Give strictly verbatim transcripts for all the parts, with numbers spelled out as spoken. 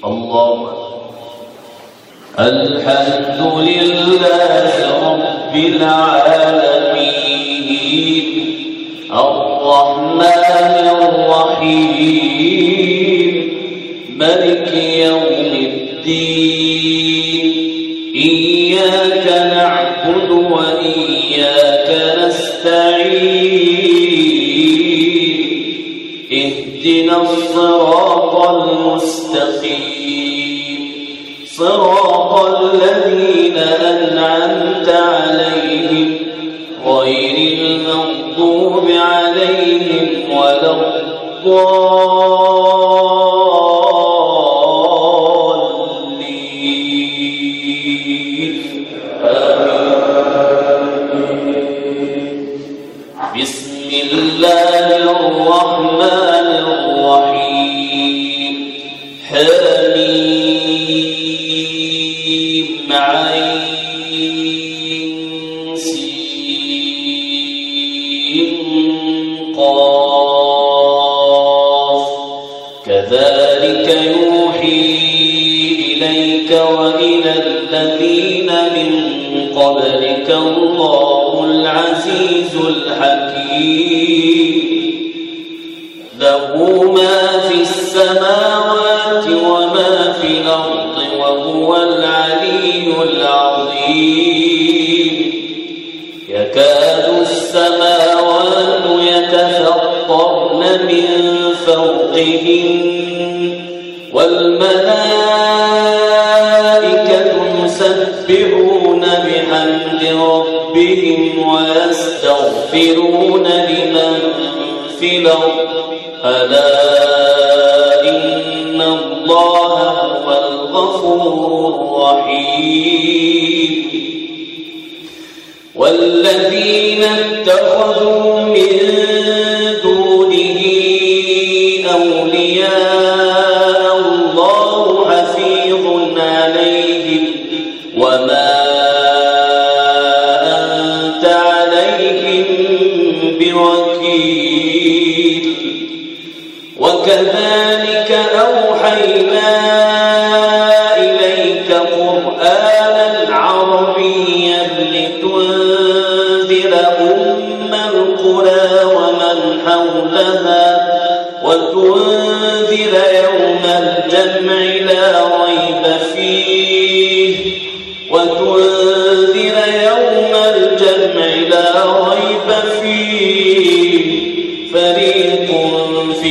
الله. الحمد لله رب العالمين الرحمن الرحيم مالك يوم الدين إياك نعبد وإياك نستعين اهدنا الصراط المستقيم صراط الذين أنعمت عليهم غير المغضوب عليهم ولا الضالين آمين. بسم الله الرحمن الرحيم حميم عين سين قاف كذلك يوحي إليك وإلى الذين من قبلك الله العزيز الحكيم له ما في السماوات وما في الأرض وهو العلي العظيم يكاد السماوات يتفطرن من فوقهن والملائكة يسبحون بحمد ربهم ويستغفرون لمن في الأرض ألا إن الله هو الغفور الرحيم. والذين اتخذوا من دونه أولياء الله حفيظ عليهم وما أنت عليهم بوكيل. وكذلك أوحينا إليك قرآنا عربيا لتنذر أم القرى ومن حولها وتنذر يوم الجمع لا ريب فيه وتنذر يوم الجمع لا ريب فيه فريق في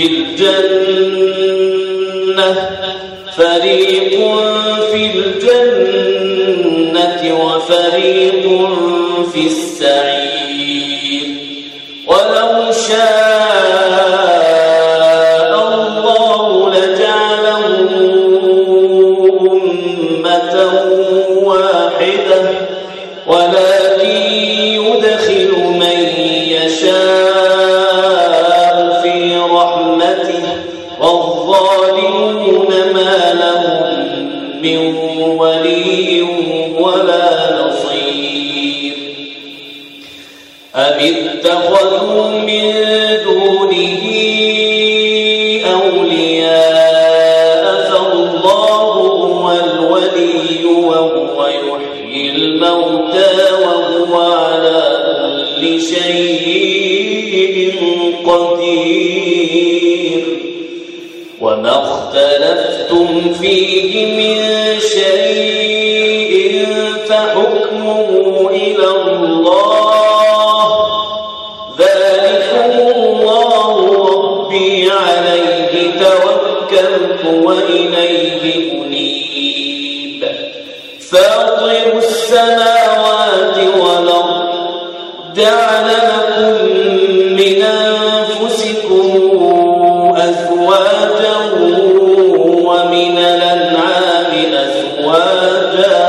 الجنة فريق في الجنة وفريق في السعير. ولو شاء الله لجعلهم أمة واحدة ولكن يدخل من يشاء في رحمته والظالمون ما لهم من ولي ولا نصير. أم اتخذوا من دونه أولياء فالله هو الولي وهو يحيي الموتى وهو على كل شيء قدير. وما اختلفتم فيه من شيء فحكمه إلى الله ذلكم الله ربي عليه توكلت وإليه أنيب. فاطر السماوات والأرض جعل لكم من أنفسكم أزواجا ومن الأنعام أزواجا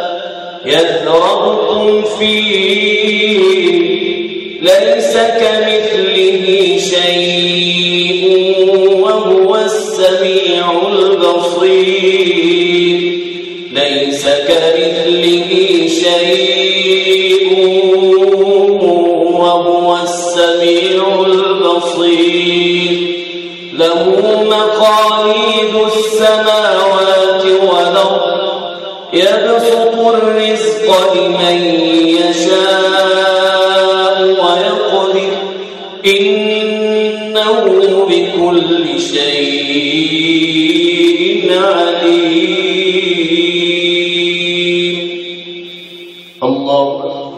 يذرأكم فيه ليس كمثله شيء وهو السميع البصير. ليس كمثله شيء وهو السميع البصير. له مقاليد السماوات والأرض يبسط الرزق لمن يشاء ويقدر إنه بكل شيء عليم. الله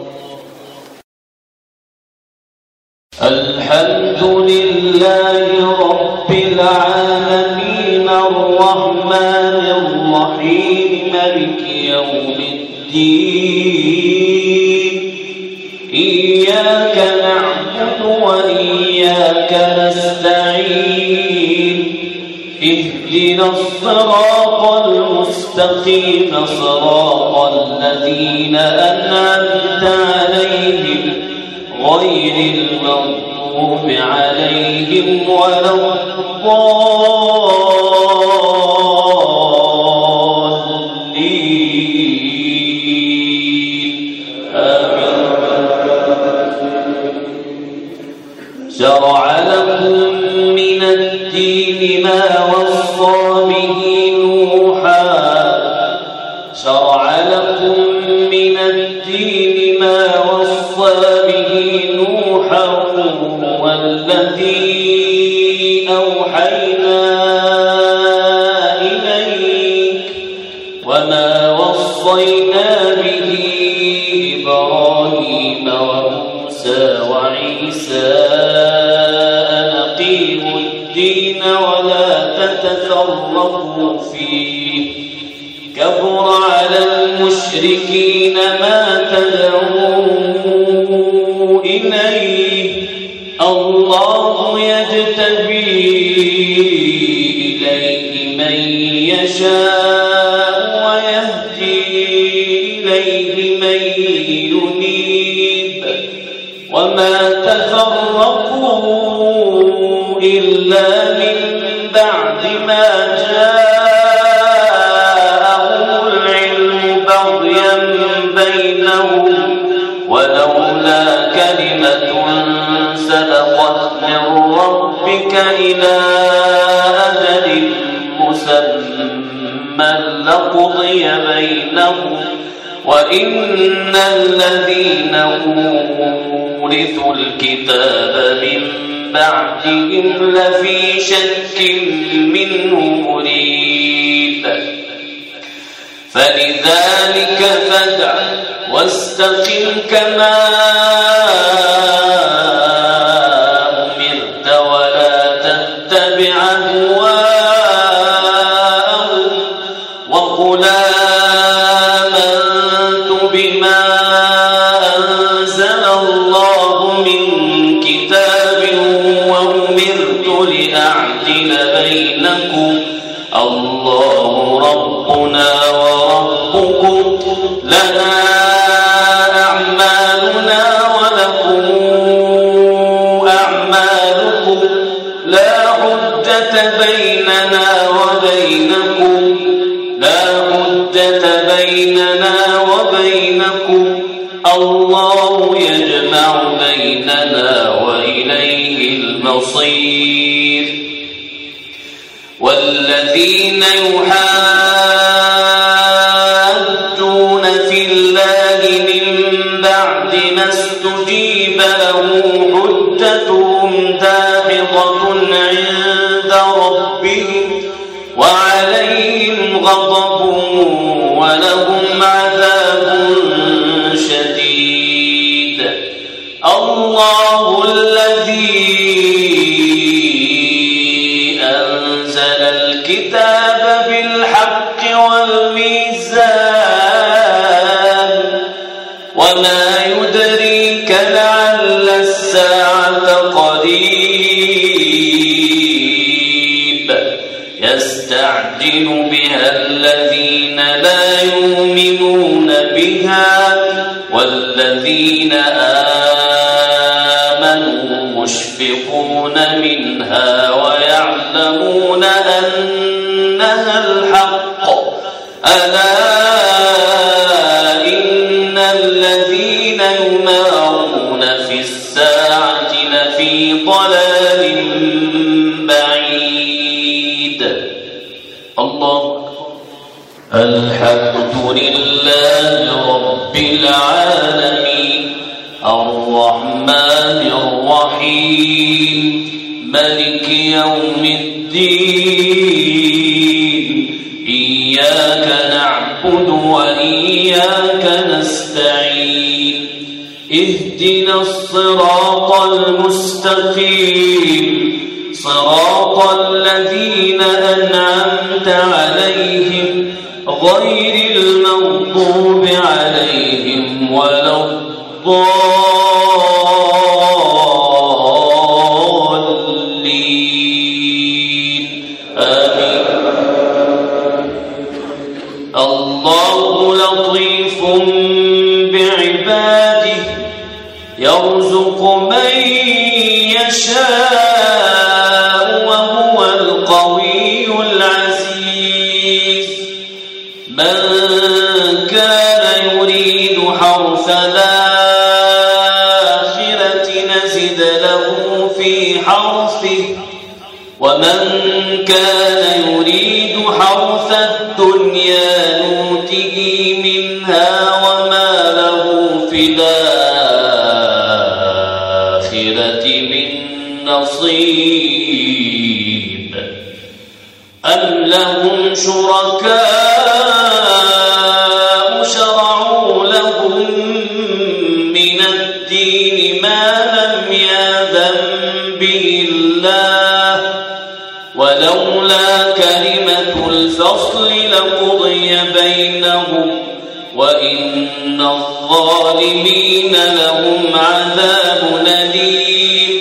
الحمد لله رب العالمين الرحمن الرحيم مالك يوم الدين إياك نعبد وإياك نستعين اهدنا الصراط المستقيم صراط الذين أنعمت عليهم غير المغضوب عليهم ولا الضالين آمين. شرع لكم من الدين ما وصى به نوحا شرع لكم من الدين ما وصى به نوحا والذي أوحينا إليك وما وصينا به إبراهيم وموسى وعيسى أن أقيموا الدين ولا تتفرقوا فيه كبر على المشركين ما تدعون إليه الله يجتبي إليه من يشاء ويهدي إليه من ينيب وما تفرقوا إلا من بعد ما جاءهم العلم بغيا بينهم ولولا كلمة سبقت من ربك إلى أجل مسمى لقضي بينهم وإن الذين أورثوا الكتاب من بعدهم لفي شك منه مريب فلذلك فادع واستقم كما أمرت ولا تتبع أهواءهم وقل آمنت بما أنزل الله من كتاب وأمرت لأعدل بينكم الله ربنا وربكم لنا أعمالنا ولكم أعمالكم لا حجة بيننا وبينكم لا حجة بيننا وبينكم الله يجمع بيننا وإليه المصير والذين يحاجون في الله من بعد ما استجيب له حجتهم داحضة عند ربهم وعليهم غضب ولهم عذاب شديد الله الذي أنزل الكتاب بالحق والميزان وما يدريك لعل الساعة قريب يستعجل بها الذين لا يؤمنون بها والذين آمنوا مشفقون منها ويعلمون أنها الحق ألا إن الذين يمارون في الساعة لفي ضلال بعيد الحمد لله رب العالمين الرحمن الرحيم ملك يوم الدين إياك نعبد وإياك نستعين اهدنا الصراط المستقيم صراط الذين أنعمت عليهم غير المغضوب عليهم ولا الضالين آمين. الله لطيف بعباده يرزق من يشاء وهو القوي العزيز. من كان يريد حرث الآخرة نزد له في حرثه ومن كان يريد حرث الدنيا نؤته منها وما له في الآخرة من نصيب. أم لهم شركاء شرعوا لهم من الدين ما لم يأذن به الله ولولا كلمة الفصل لقضي بينهم وإن الظالمين لهم عذاب أليم.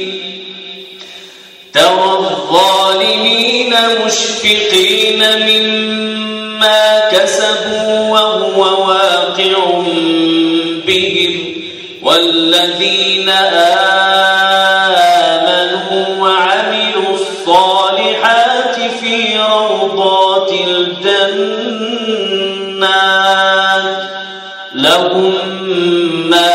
ترى الظالمين مشفقين مما كسبوا وهو واقع بهم والذين آمنوا وعملوا الصالحات في روضات الجنات لهم ما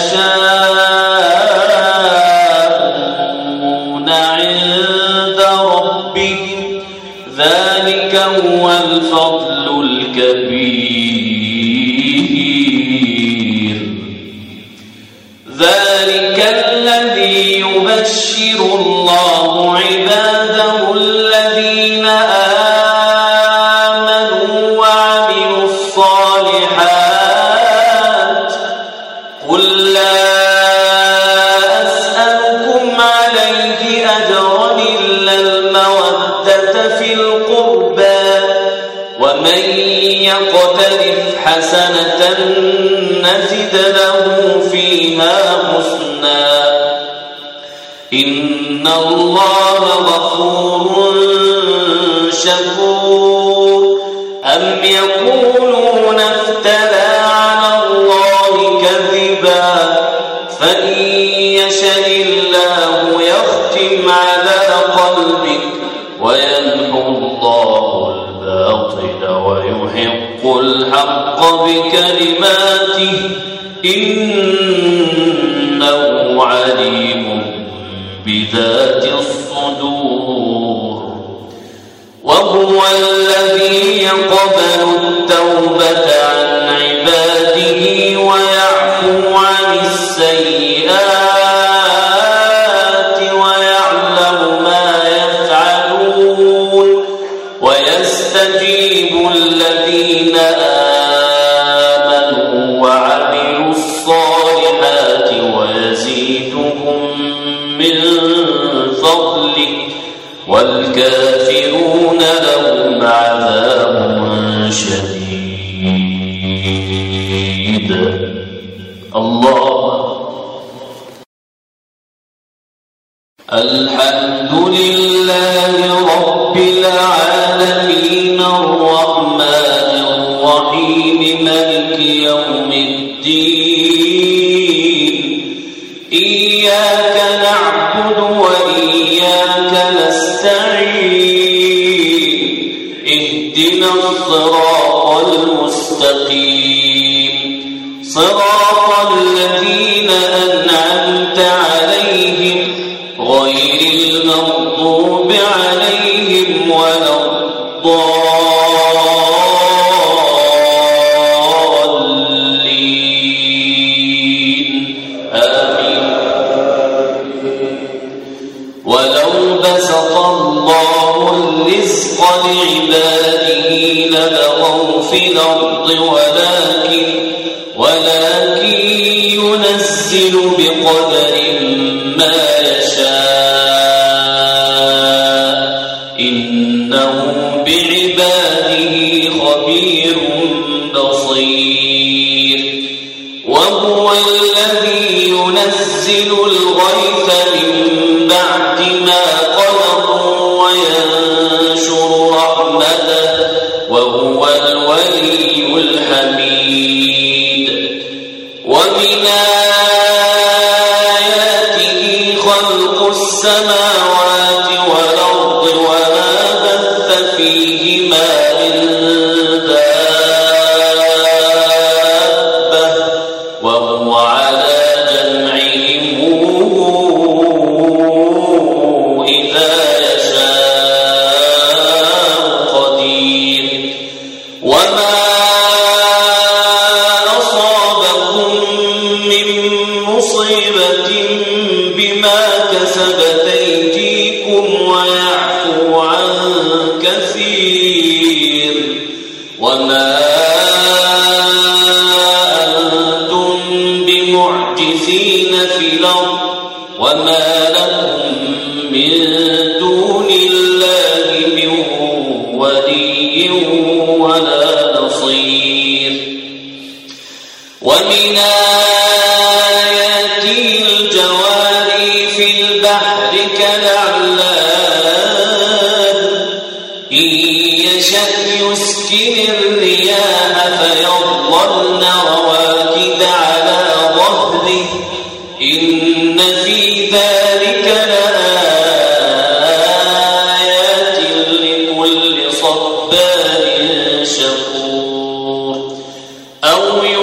يشاءون عند ربهم ذلك هو الفضل الكبير. ذلك الذي يبشر الله عباده الذين آمنوا وعملوا الصالحات. قل لا أسألكم عليه أجرا إلا المودة في القربى ومن يقترف حسنة نزد له فيها حسنا إن الله غفور شكور. أم يقولون افترى على الله كذبا فإن يشاء الله يختم على قلبك ويمحو الله الباطل ويحق الحق بكلماته إنه عليم بذات الصدور. وهو الذي يقبل التوبة عن عباده ويعفو عن السيئات ويعلم ما يفعلون ويستجيب الذين آمنوا وعملوا الصالحات ويزيدهم من فضله والكافرون لهم عذاب شديد. الله. الحمد لله رب العالمين الرحمن الرحيم مالك يوم الدين إياك نعبد وإياك نستعين اهدنا الصراط المستقيم صراط الذين أنعمت عليهم غير المغضوب عليهم ولا الضالين الذين بغوا في الأرض ولكن ولكن ينزل بقدر ما يشاء إنه بعباده خبير بصير وهو الذي ينزل الغيث من بعد ما قنطوا وينشر رحمته وهو الولي الحميد ومن آياته خلق السماوات والأرض وما بث فيهما من دابة وهو على جمعهم إذا يشاء قدير وما أصابكم من مصيبة بما كسبت أيديكم ويعفو عن كثير وما أنتم بمعجزين في الأرض وما لكم من دون الله من ولي ولا نصير ومن آياته الجواري في البحر كالأعلام إن يشأ يسكن الرياح فيظللن رواكد على ظهره إن في ذلك لآيات لكل صبار شكور أو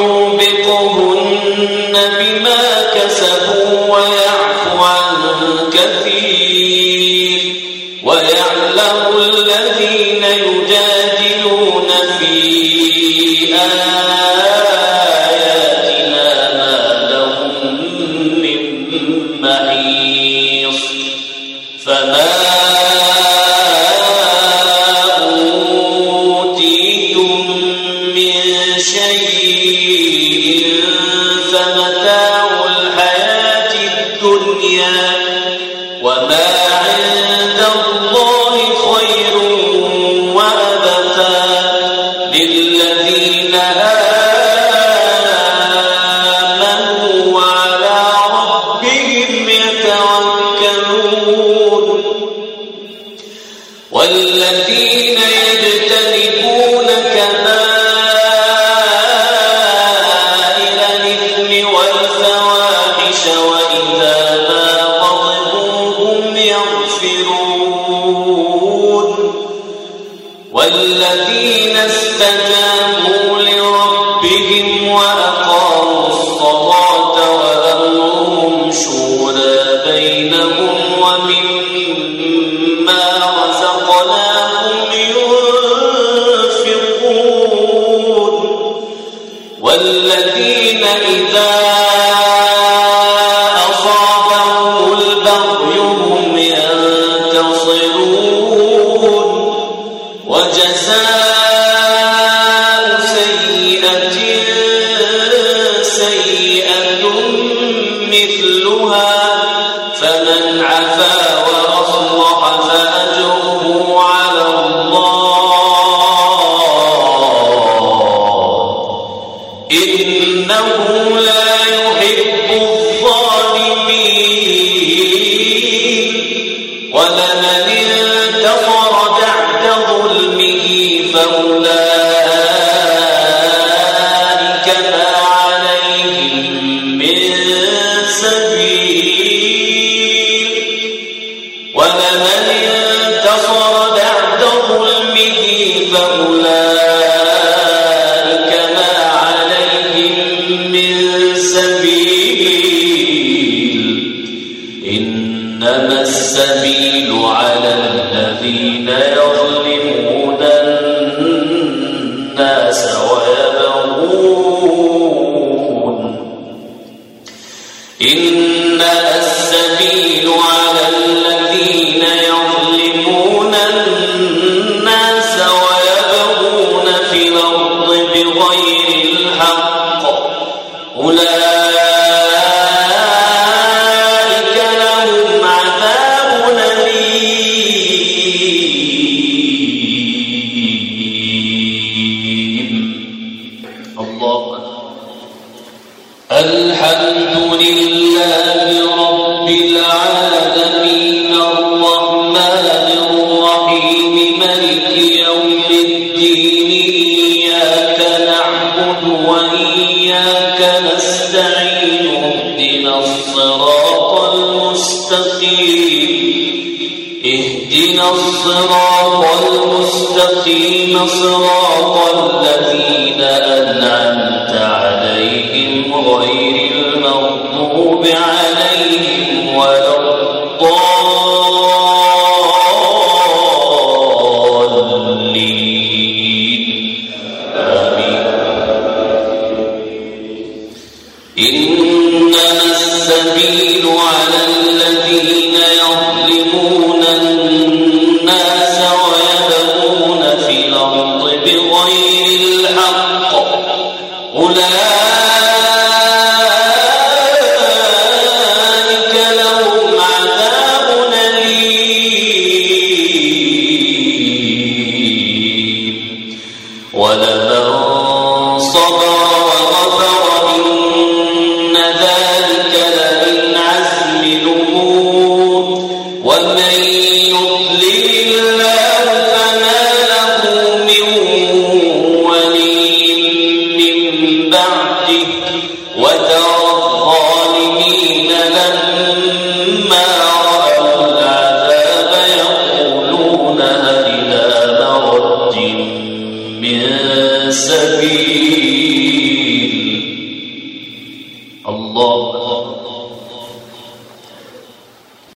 يوبقهن بما كسبوا ويعفو عن كثير ويعلم الذين يجادلون في آياتنا ما لهم من محيص فما أوتيتم من شيء فمتاع الحياة الدنيا وما عند الله خير وأبقى للذين آمنوا وعلى ربهم يتوكلون والذين يجتنبون كبائر الإثم والفواحش وإذا ما غضبوا هم يغفرون والذين استجابوا لربهم وأقاموا الصلاة وأمرهم شورى بينهم ومما رزقناهم ينفقون والذين إذا أصابهم البغي هم ينتصرون وجزاء سيئة سيئة مثلها فمن عفا وأصلح فأجره على الله إنه لا يحب الظالمين ولمن انتصر بعد ظلمه فأولئك ما عليهم من سبيل ولمن انتصر بعد ظلمه فأولئك ما عليهم من سبيل إنما السبيل على الذين يظلمون الناس ويبغون إنما السبيل على الذين يظلمون الناس ويبغون الحمد لله رب العالمين الرحمن الرحيم مالك يوم الدين إياك نعبد وإياك نستعين اهدنا الصراط المستقيم اهدنا الصراط المستقيم صراط الذين أنعمت عليهم غير المغضوب عليهم ولا الضالين آمين. إنما السبيل على الذين يظلمون الناس ويبغون في الأرض بغير الحق أولئك لهم عذاب أليم ولمن صبر وغفر إن ذلك لمن عزم الأمور ومن يضلل الله فما له من ولي من بعده وترى الظالمين لما رأوا العذاب يقولون هل إلى مرد من سبيل